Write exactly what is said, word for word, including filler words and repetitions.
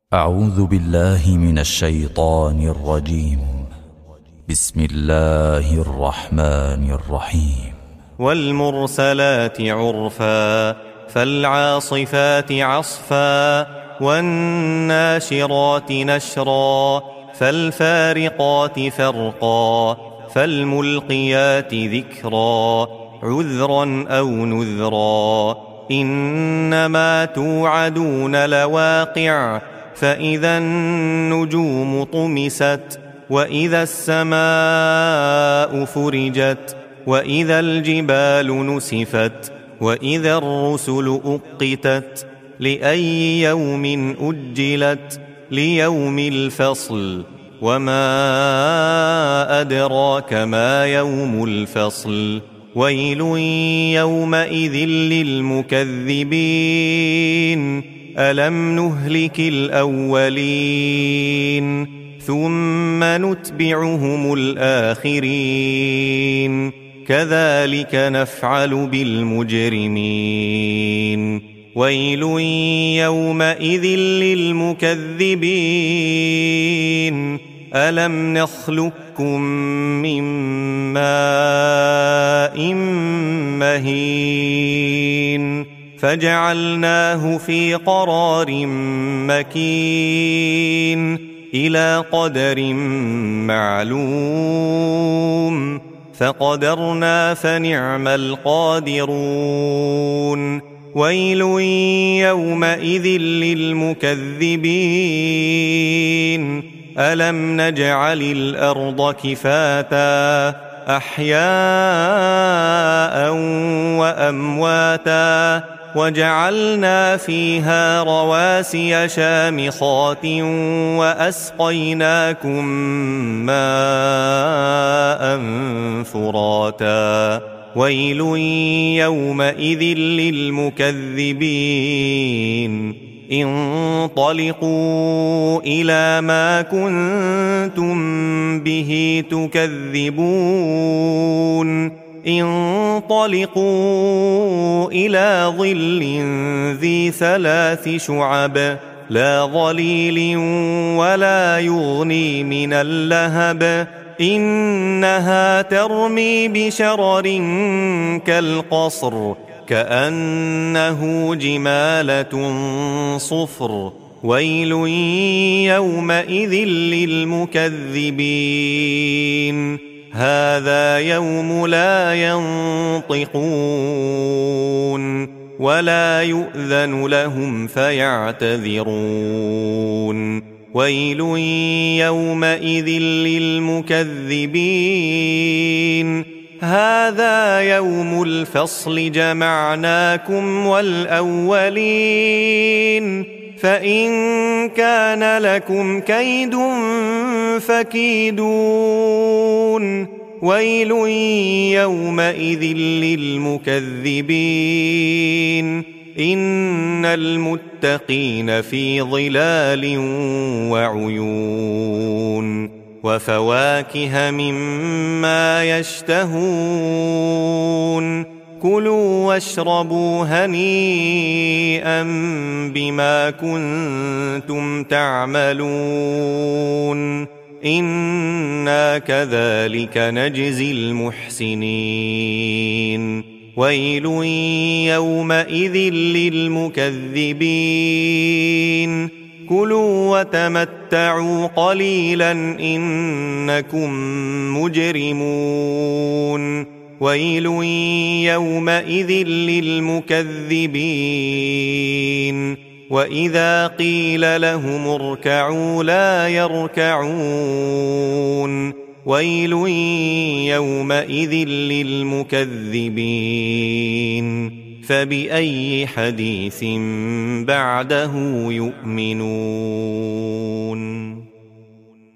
أعوذ بالله من الشيطان الرجيم. بسم الله الرحمن الرحيم. والمرسلات عرفا فالعاصفات عصفا والناشرات نشرا فالفارقات فرقا فالملقيات ذكرا عذرا أو نذرا إنما توعدون لواقع فإذا النجوم طمست وإذا السماء فرجت وإذا الجبال نسفت وإذا الرسل أقتت لأي يوم أجلت ليوم الفصل وما أدراك ما يوم الفصل ويل يومئذ للمكذبين ألم نهلك الأولين ثم نتبعهم الآخرين كذلك نفعل بالمجرمين ويل يومئذ للمكذبين ألم نخلقكم من ماء مهين فجعلناه في قرار مكين إلى قدر معلوم فقدرنا فنعم القادرون ويل يومئذ للمكذبين ألم نجعل الأرض كفاتا أحياء وأمواتا وجعلنا فيها رواسي شامخات وأسقيناكم ماء فراتا ويل يومئذ للمكذبين انطلقوا إلى ما كنتم به تكذبون انطلقوا إلى ظل ذي ثلاث شعب لا ظليل ولا يغني من اللهب إنها ترمي بشرر كالقصر كأنه جمالة صفر ويل يومئذ للمكذبين هذا يوم لا ينطقون ولا يؤذن لهم فيعتذرون ويل يومئذ للمكذبين هذا يوم الفصل جمعناكم والأولين فإن كان لكم كيد فكيدون ويل يومئذ للمكذبين إن المتقين في ظلال وعيون وفواكه مما يشتهون كلوا واشربوا هنيئا بما كنتم تعملون إنا كذلك نجزي المحسنين ويل يومئذ للمكذبين كلوا وتمتعوا قليلا إنكم مجرمون ويل يومئذ للمكذبين وإذا قيل لهم اركعوا لا يركعون ويل يومئذ للمكذبين فبأي حديث بعده يؤمنون.